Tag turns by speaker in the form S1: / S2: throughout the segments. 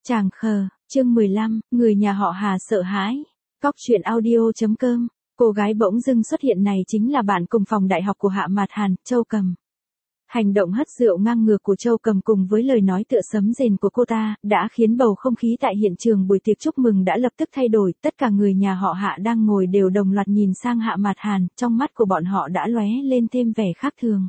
S1: Chàng khờ, chương 15, người nhà họ Hà sợ hãi. Cóc truyện audio.com. Cô gái bỗng dưng xuất hiện này chính là bạn cùng phòng đại học của Hạ Mạt Hàn, Châu Cầm. Hành động hất rượu ngang ngược của Châu Cầm cùng với lời nói tựa sấm rền của cô ta, đã khiến bầu không khí tại hiện trường buổi tiệc chúc mừng đã lập tức thay đổi, tất cả người nhà họ Hạ đang ngồi đều đồng loạt nhìn sang Hạ Mạt Hàn, trong mắt của bọn họ đã lóe lên thêm vẻ khác thường.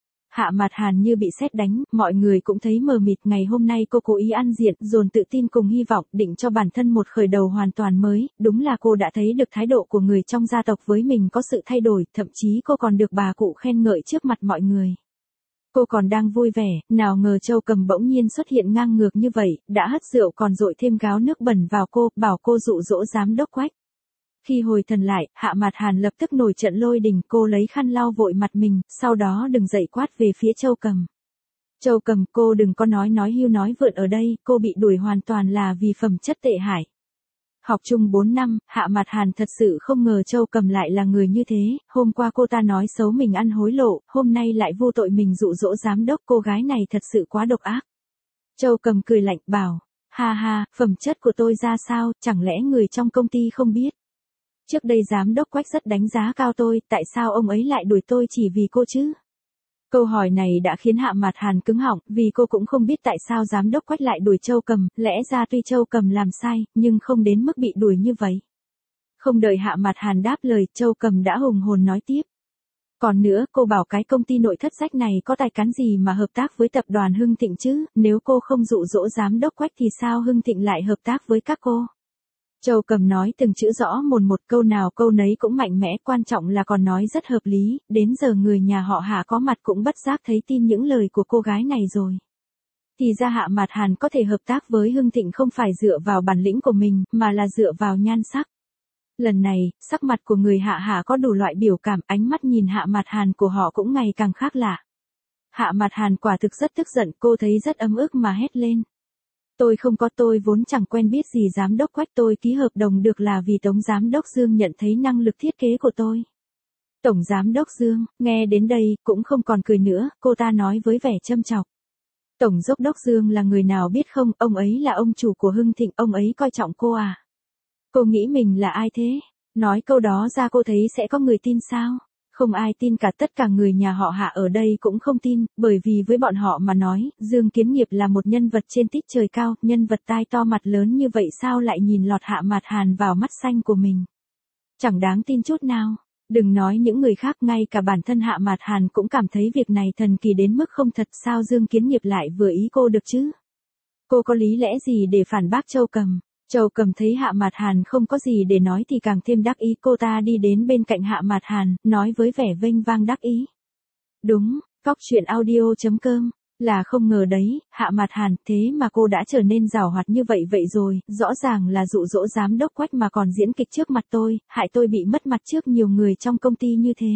S1: Hạ Mạt Hàn như bị sét đánh, mọi người cũng thấy mờ mịt, ngày hôm nay cô cố ý ăn diện, dồn tự tin cùng hy vọng, định cho bản thân một khởi đầu hoàn toàn mới, đúng là cô đã thấy được thái độ của người trong gia tộc với mình có sự thay đổi, thậm chí cô còn được bà cụ khen ngợi trước mặt mọi người. Cô còn đang vui vẻ, nào ngờ Châu Cầm bỗng nhiên xuất hiện ngang ngược như vậy, đã hất rượu còn dội thêm gáo nước bẩn vào cô, bảo cô dụ dỗ giám đốc Quách. Khi hồi thần lại, Hạ Mạt Hàn lập tức nổi trận lôi đình, cô lấy khăn lau vội mặt mình, sau đó đứng dậy quát về phía Châu Cầm. Châu Cầm, cô đừng có nói hưu nói vượn ở đây, cô bị đuổi hoàn toàn là vì phẩm chất tệ hại. Học chung 4 năm, Hạ Mạt Hàn thật sự không ngờ Châu Cầm lại là người như thế, hôm qua cô ta nói xấu mình ăn hối lộ, hôm nay lại vô tội mình dụ dỗ giám đốc, cô gái này thật sự quá độc ác. Châu Cầm cười lạnh, bảo, ha ha, phẩm chất của tôi ra sao, chẳng lẽ người trong công ty không biết. Trước đây giám đốc Quách rất đánh giá cao tôi, tại sao ông ấy lại đuổi tôi chỉ vì cô chứ? Câu hỏi này đã khiến Hạ Mạt Hàn cứng họng, vì cô cũng không biết tại sao giám đốc Quách lại đuổi Châu Cầm, lẽ ra tuy Châu Cầm làm sai, nhưng không đến mức bị đuổi như vậy. Không đợi Hạ Mạt Hàn đáp lời, Châu Cầm đã hùng hồn nói tiếp. Còn nữa, cô bảo cái công ty nội thất rách này có tài cán gì mà hợp tác với tập đoàn Hưng Thịnh chứ, nếu cô không dụ dỗ giám đốc Quách thì sao Hưng Thịnh lại hợp tác với các cô? Châu Cầm nói từng chữ rõ một câu nào câu nấy cũng mạnh mẽ, quan trọng là còn nói rất hợp lý, đến giờ người nhà họ Hạ có mặt cũng bất giác thấy tin những lời của cô gái này rồi. Thì ra Hạ Mạt Hàn có thể hợp tác với Hưng Thịnh không phải dựa vào bản lĩnh của mình, mà là dựa vào nhan sắc. Lần này, sắc mặt của người Hạ có đủ loại biểu cảm, ánh mắt nhìn Hạ Mạt Hàn của họ cũng ngày càng khác lạ. Hạ Mạt Hàn quả thực rất tức giận, cô thấy rất ấm ức mà hét lên. Tôi vốn chẳng quen biết gì giám đốc Quách, tôi ký hợp đồng được là vì Tổng giám đốc Dương nhận thấy năng lực thiết kế của tôi. Tổng giám đốc Dương, nghe đến đây, cũng không còn cười nữa, cô ta nói với vẻ châm chọc. Tổng giám đốc Dương là người nào biết không, ông ấy là ông chủ của Hưng Thịnh, ông ấy coi trọng cô à? Cô nghĩ mình là ai thế? Nói câu đó ra cô thấy sẽ có người tin sao? Không ai tin cả, tất cả người nhà họ Hạ ở đây cũng không tin, bởi vì với bọn họ mà nói, Dương Kiến Nghiệp là một nhân vật trên tít trời cao, nhân vật tai to mặt lớn như vậy sao lại nhìn lọt Hạ Mạt Hàn vào mắt xanh của mình. Chẳng đáng tin chút nào, đừng nói những người khác, ngay cả bản thân Hạ Mạt Hàn cũng cảm thấy việc này thần kỳ đến mức không thật, sao Dương Kiến Nghiệp lại vừa ý cô được chứ? Cô có lý lẽ gì để phản bác Châu Cầm? Châu Cầm thấy Hạ Mạt Hàn không có gì để nói thì càng thêm đắc ý, cô ta đi đến bên cạnh Hạ Mạt Hàn, nói với vẻ vênh vang đắc ý. Đúng, Cóc truyện audio.com, là không ngờ đấy, Hạ Mạt Hàn, thế mà cô đã trở nên giàu hoạt như vậy rồi, rõ ràng là dụ dỗ giám đốc Quách mà còn diễn kịch trước mặt tôi, hại tôi bị mất mặt trước nhiều người trong công ty như thế.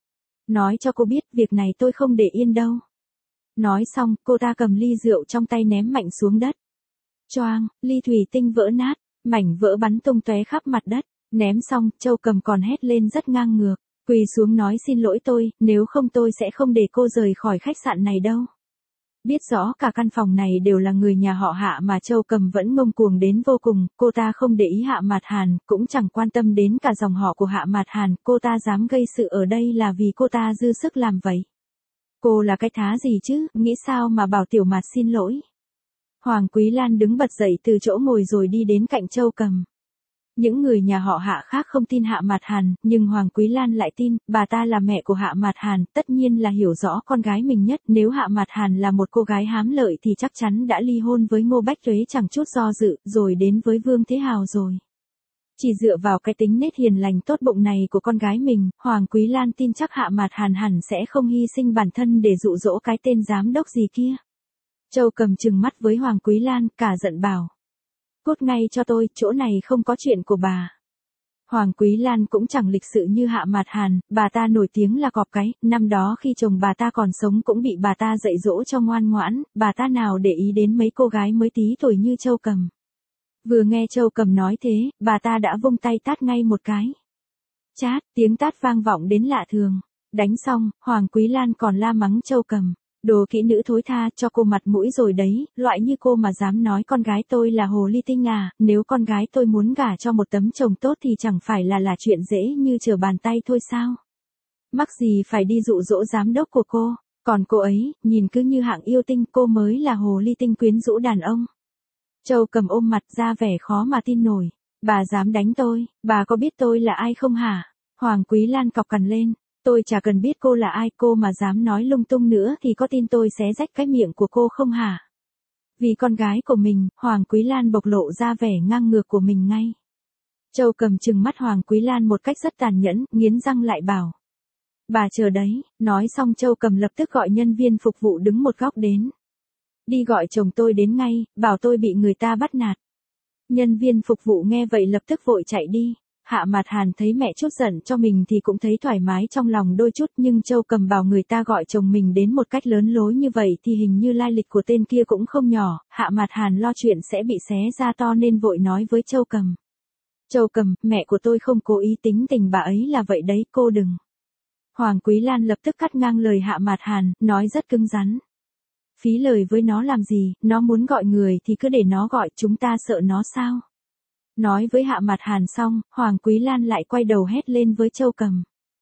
S1: Nói cho cô biết, việc này tôi không để yên đâu. Nói xong, cô ta cầm ly rượu trong tay ném mạnh xuống đất. Choang, ly thủy tinh vỡ nát, mảnh vỡ bắn tung tóe khắp mặt đất, ném xong, Châu Cầm còn hét lên rất ngang ngược, quỳ xuống nói xin lỗi tôi, nếu không tôi sẽ không để cô rời khỏi khách sạn này đâu. Biết rõ cả căn phòng này đều là người nhà họ Hạ mà Châu Cầm vẫn ngông cuồng đến vô cùng, cô ta không để ý Hạ Mạt Hàn, cũng chẳng quan tâm đến cả dòng họ của Hạ Mạt Hàn, cô ta dám gây sự ở đây là vì cô ta dư sức làm vậy. Cô là cái thá gì chứ, nghĩ sao mà bảo Tiểu Mạt xin lỗi. Hoàng Quý Lan đứng bật dậy từ chỗ ngồi rồi đi đến cạnh Châu Cầm. Những người nhà họ Hạ khác không tin Hạ Mạt Hàn, nhưng Hoàng Quý Lan lại tin, bà ta là mẹ của Hạ Mạt Hàn, tất nhiên là hiểu rõ con gái mình nhất, nếu Hạ Mạt Hàn là một cô gái hám lợi thì chắc chắn đã ly hôn với Ngô Bách Tuế chẳng chút do dự, rồi đến với Vương Thế Hào rồi. Chỉ dựa vào cái tính nết hiền lành tốt bụng này của con gái mình, Hoàng Quý Lan tin chắc Hạ Mạt Hàn hẳn sẽ không hy sinh bản thân để dụ dỗ cái tên giám đốc gì kia. Châu Cầm trừng mắt với Hoàng Quý Lan, cả giận bảo. Cút ngay cho tôi, chỗ này không có chuyện của bà. Hoàng Quý Lan cũng chẳng lịch sự như Hạ Mạt Hàn, bà ta nổi tiếng là cọp cái, năm đó khi chồng bà ta còn sống cũng bị bà ta dạy dỗ cho ngoan ngoãn, bà ta nào để ý đến mấy cô gái mới tí tuổi như Châu Cầm. Vừa nghe Châu Cầm nói thế, bà ta đã vung tay tát ngay một cái. Chát, tiếng tát vang vọng đến lạ thường. Đánh xong, Hoàng Quý Lan còn la mắng Châu Cầm. Đồ kỹ nữ thối tha, cho cô mặt mũi rồi đấy, loại như cô mà dám nói con gái tôi là hồ ly tinh à, nếu con gái tôi muốn gả cho một tấm chồng tốt thì chẳng phải là chuyện dễ như trở bàn tay thôi sao? Mắc gì phải đi dụ dỗ giám đốc của cô, còn cô ấy, nhìn cứ như hạng yêu tinh, cô mới là hồ ly tinh quyến rũ đàn ông. Châu Cầm ôm mặt ra vẻ khó mà tin nổi, bà dám đánh tôi, bà có biết tôi là ai không hả? Hoàng Quý Lan cọc cằn lên. Tôi chả cần biết cô là ai, cô mà dám nói lung tung nữa thì có tin tôi xé rách cái miệng của cô không hả? Vì con gái của mình, Hoàng Quý Lan bộc lộ ra vẻ ngang ngược của mình ngay. Châu Cầm trừng mắt Hoàng Quý Lan một cách rất tàn nhẫn, nghiến răng lại bảo. Bà chờ đấy, nói xong Châu Cầm lập tức gọi nhân viên phục vụ đứng một góc đến. Đi gọi chồng tôi đến ngay, bảo tôi bị người ta bắt nạt. Nhân viên phục vụ nghe vậy lập tức vội chạy đi. Hạ Mạt Hàn thấy mẹ chút giận cho mình thì cũng thấy thoải mái trong lòng đôi chút, nhưng Châu Cầm bảo người ta gọi chồng mình đến một cách lớn lối như vậy thì hình như lai lịch của tên kia cũng không nhỏ. Hạ Mạt Hàn lo chuyện sẽ bị xé ra to nên vội nói với Châu Cầm. Châu Cầm, mẹ của tôi không cố ý, tính tình bà ấy là vậy đấy, cô đừng. Hoàng Quý Lan lập tức cắt ngang lời Hạ Mạt Hàn, nói rất cứng rắn. Phí lời với nó làm gì, nó muốn gọi người thì cứ để nó gọi, chúng ta sợ nó sao? Nói với Hạ Mạt Hàn xong, Hoàng Quý Lan lại quay đầu hét lên với Châu Cầm.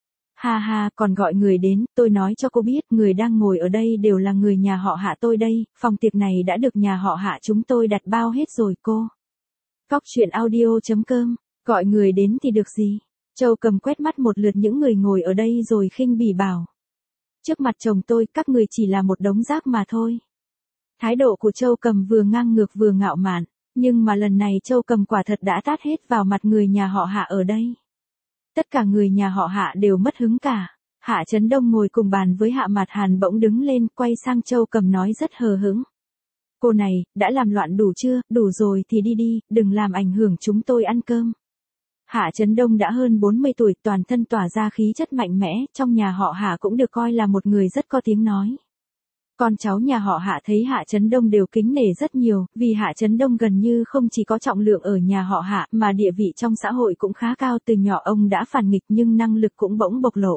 S1: Ha ha, còn gọi người đến, tôi nói cho cô biết, người đang ngồi ở đây đều là người nhà họ Hạ tôi đây, phòng tiệc này đã được nhà họ Hạ chúng tôi đặt bao hết rồi cô. Cóc truyện audio.com, gọi người đến thì được gì? Châu Cầm quét mắt một lượt những người ngồi ở đây rồi khinh bỉ bảo. Trước mặt chồng tôi, các người chỉ là một đống rác mà thôi. Thái độ của Châu Cầm vừa ngang ngược vừa ngạo mạn. Nhưng mà lần này Châu Cầm quả thật đã tát hết vào mặt người nhà họ Hạ ở đây. Tất cả người nhà họ Hạ đều mất hứng cả. Hạ Chấn Đông ngồi cùng bàn với Hạ Mạt Hàn bỗng đứng lên, quay sang Châu Cầm nói rất hờ hững. Cô này, đã làm loạn đủ chưa, đủ rồi thì đi đi, đừng làm ảnh hưởng chúng tôi ăn cơm. Hạ Chấn Đông đã hơn 40 tuổi, toàn thân tỏa ra khí chất mạnh mẽ, trong nhà họ Hạ cũng được coi là một người rất có tiếng nói. Con cháu nhà họ Hạ thấy Hạ Chấn Đông đều kính nể rất nhiều, vì Hạ Chấn Đông gần như không chỉ có trọng lượng ở nhà họ Hạ mà địa vị trong xã hội cũng khá cao, từ nhỏ ông đã phản nghịch nhưng năng lực cũng bỗng bộc lộ.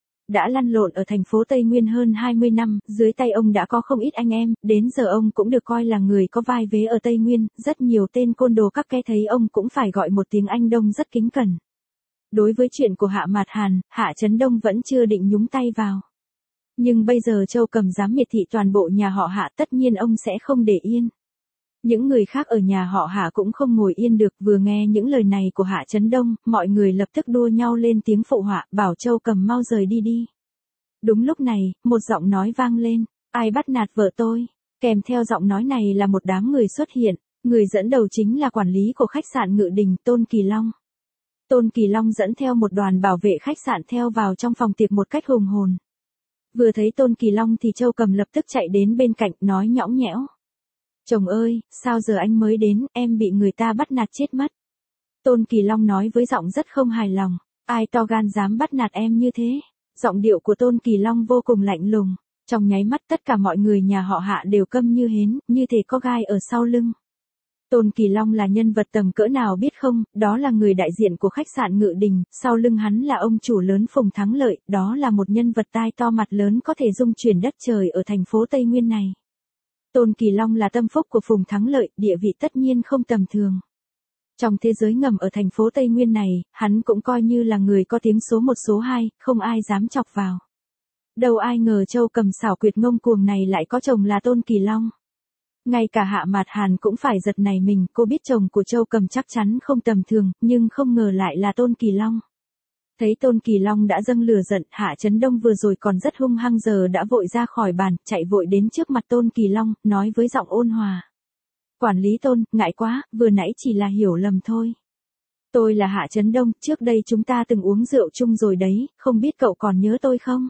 S1: Đã lăn lộn ở thành phố Tây Nguyên hơn 20 năm, dưới tay ông đã có không ít anh em, đến giờ ông cũng được coi là người có vai vế ở Tây Nguyên, rất nhiều tên côn đồ các ke thấy ông cũng phải gọi một tiếng anh Đông rất kính cẩn. Đối với chuyện của Hạ Mạt Hàn, Hạ Chấn Đông vẫn chưa định nhúng tay vào. Nhưng bây giờ Châu Cầm dám miệt thị toàn bộ nhà họ Hạ, tất nhiên ông sẽ không để yên. Những người khác ở nhà họ Hạ cũng không ngồi yên được, vừa nghe những lời này của Hạ Chấn Đông, mọi người lập tức đua nhau lên tiếng phụ họa, bảo Châu Cầm mau rời đi đi. Đúng lúc này, một giọng nói vang lên, ai bắt nạt vợ tôi? Kèm theo giọng nói này là một đám người xuất hiện, người dẫn đầu chính là quản lý của khách sạn Ngự Đình, Tôn Kỳ Long. Tôn Kỳ Long dẫn theo một đoàn bảo vệ khách sạn theo vào trong phòng tiệc một cách hùng hồn. Vừa thấy Tôn Kỳ Long thì Châu Cầm lập tức chạy đến bên cạnh, nói nhõng nhẽo. Chồng ơi, sao giờ anh mới đến, em bị người ta bắt nạt chết mất. Tôn Kỳ Long nói với giọng rất không hài lòng, ai to gan dám bắt nạt em như thế. Giọng điệu của Tôn Kỳ Long vô cùng lạnh lùng, trong nháy mắt tất cả mọi người nhà họ Hạ đều câm như hến, như thể có gai ở sau lưng. Tôn Kỳ Long là nhân vật tầm cỡ nào biết không, đó là người đại diện của khách sạn Ngự Đình, sau lưng hắn là ông chủ lớn Phùng Thắng Lợi, đó là một nhân vật tai to mặt lớn có thể dung chuyển đất trời ở thành phố Tây Nguyên này. Tôn Kỳ Long là tâm phúc của Phùng Thắng Lợi, địa vị tất nhiên không tầm thường. Trong thế giới ngầm ở thành phố Tây Nguyên này, hắn cũng coi như là người có tiếng số 1 số 2, không ai dám chọc vào. Đâu ai ngờ Châu Cầm xảo quyệt ngông cuồng này lại có chồng là Tôn Kỳ Long. Ngay cả Hạ Mạt Hàn cũng phải giật nảy mình, cô biết chồng của Châu Cầm chắc chắn không tầm thường, nhưng không ngờ lại là Tôn Kỳ Long. Thấy Tôn Kỳ Long đã dâng lửa giận, Hạ Chấn Đông vừa rồi còn rất hung hăng giờ đã vội ra khỏi bàn, chạy vội đến trước mặt Tôn Kỳ Long, nói với giọng ôn hòa. Quản lý Tôn, ngại quá, vừa nãy chỉ là hiểu lầm thôi. Tôi là Hạ Chấn Đông, trước đây chúng ta từng uống rượu chung rồi đấy, không biết cậu còn nhớ tôi không?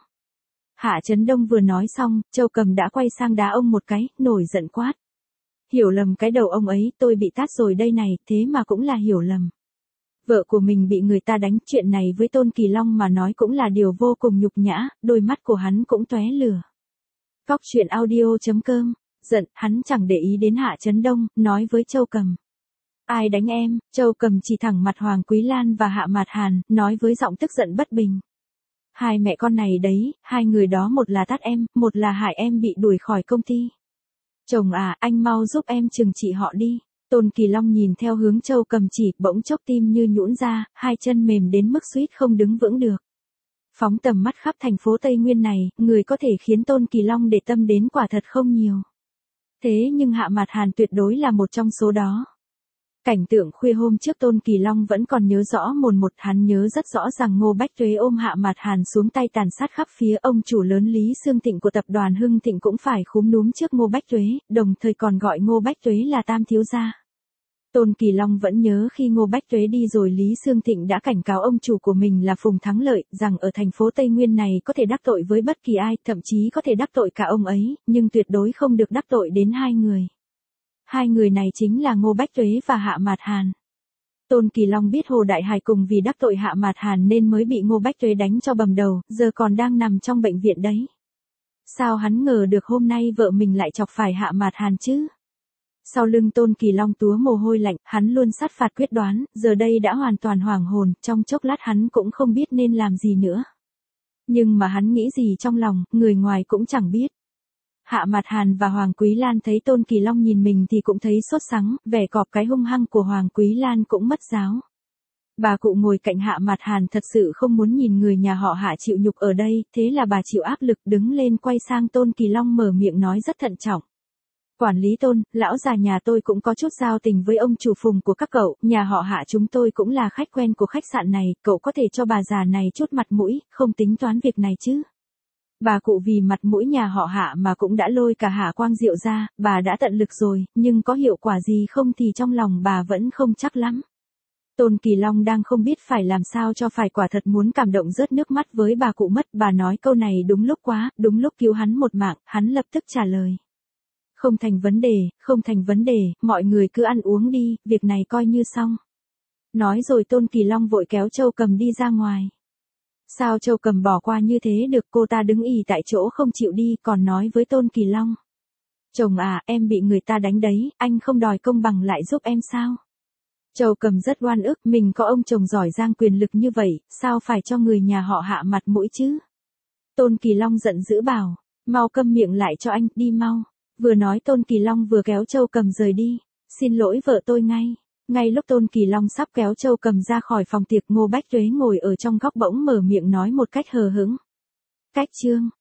S1: Hạ Chấn Đông vừa nói xong, Châu Cầm đã quay sang đá ông một cái, nổi giận quát. Hiểu lầm cái đầu ông ấy, tôi bị tát rồi đây này, thế mà cũng là hiểu lầm. Vợ của mình bị người ta đánh, chuyện này với Tôn Kỳ Long mà nói cũng là điều vô cùng nhục nhã, đôi mắt của hắn cũng tóe lửa. Cóc truyện audio.com, giận, hắn chẳng để ý đến Hạ Chấn Đông, nói với Châu Cầm. Ai đánh em? Châu Cầm chỉ thẳng mặt Hoàng Quý Lan và Hạ Mạt Hàn, nói với giọng tức giận bất bình. Hai mẹ con này đấy, hai người đó một là tát em, một là hại em bị đuổi khỏi công ty. Chồng à, anh mau giúp em trừng trị họ đi. Tôn Kỳ Long nhìn theo hướng Châu Cầm chỉ, bỗng chốc tim như nhũn ra, hai chân mềm đến mức suýt không đứng vững được. Phóng tầm mắt khắp thành phố Tây Nguyên này, người có thể khiến Tôn Kỳ Long để tâm đến quả thật không nhiều. Thế nhưng Hạ Mạt Hàn tuyệt đối là một trong số đó. Cảnh tượng khuya hôm trước Tôn Kỳ Long vẫn còn nhớ rõ mồn một, hắn nhớ rất rõ rằng Ngô Bách Tuế ôm Hạ Mạt Hàn xuống tay tàn sát khắp phía, ông chủ lớn Lý Xương Thịnh của tập đoàn Hưng Thịnh cũng phải khúm núm trước Ngô Bách Tuế, đồng thời còn gọi Ngô Bách Tuế là Tam thiếu gia. Tôn Kỳ Long vẫn nhớ khi Ngô Bách Tuế đi rồi Lý Xương Thịnh đã cảnh cáo ông chủ của mình là Phùng Thắng Lợi, rằng ở thành phố Tây Nguyên này có thể đắc tội với bất kỳ ai, thậm chí có thể đắc tội cả ông ấy, nhưng tuyệt đối không được đắc tội đến hai người. Hai người này chính là Ngô Bách Tuế và Hạ Mạt Hàn. Tôn Kỳ Long biết Hồ Đại Hải cùng vì đắc tội Hạ Mạt Hàn nên mới bị Ngô Bách Tuế đánh cho bầm đầu, giờ còn đang nằm trong bệnh viện đấy. Sao hắn ngờ được hôm nay vợ mình lại chọc phải Hạ Mạt Hàn chứ? Sau lưng Tôn Kỳ Long túa mồ hôi lạnh, hắn luôn sát phạt quyết đoán, giờ đây đã hoàn toàn hoảng hồn, trong chốc lát hắn cũng không biết nên làm gì nữa. Nhưng mà hắn nghĩ gì trong lòng, người ngoài cũng chẳng biết. Hạ Mạt Hàn và Hoàng Quý Lan thấy Tôn Kỳ Long nhìn mình thì cũng thấy sốt sắng, vẻ cọp cái hung hăng của Hoàng Quý Lan cũng mất giáo. Bà cụ ngồi cạnh Hạ Mạt Hàn thật sự không muốn nhìn người nhà họ Hạ chịu nhục ở đây, thế là bà chịu áp lực đứng lên quay sang Tôn Kỳ Long mở miệng nói rất thận trọng. Quản lý Tôn, lão già nhà tôi cũng có chút giao tình với ông chủ Phùng của các cậu, nhà họ Hạ chúng tôi cũng là khách quen của khách sạn này, cậu có thể cho bà già này chút mặt mũi, không tính toán việc này chứ. Bà cụ vì mặt mũi nhà họ Hạ mà cũng đã lôi cả Hạ Quang Diệu ra, bà đã tận lực rồi, nhưng có hiệu quả gì không thì trong lòng bà vẫn không chắc lắm. Tôn Kỳ Long đang không biết phải làm sao cho phải, quả thật muốn cảm động rớt nước mắt với bà cụ mất, bà nói câu này đúng lúc quá, đúng lúc cứu hắn một mạng, hắn lập tức trả lời. Không thành vấn đề, không thành vấn đề, mọi người cứ ăn uống đi, việc này coi như xong. Nói rồi Tôn Kỳ Long vội kéo Châu Cầm đi ra ngoài. Sao Châu Cầm bỏ qua như thế được, cô ta đứng ì tại chỗ không chịu đi, còn nói với Tôn Kỳ Long. Chồng à, em bị người ta đánh đấy, anh không đòi công bằng lại giúp em sao? Châu Cầm rất oan ức, mình có ông chồng giỏi giang quyền lực như vậy, sao phải cho người nhà họ Hạ mặt mũi chứ? Tôn Kỳ Long giận dữ bảo, mau câm miệng lại cho anh, đi mau. Vừa nói Tôn Kỳ Long vừa kéo Châu Cầm rời đi. Xin lỗi vợ tôi ngay. Ngay lúc Tôn Kỳ Long sắp kéo Châu Cầm ra khỏi phòng tiệc, Ngô Bách Tuế ngồi ở trong góc bỗng mở miệng nói một cách hờ hững. Cách chương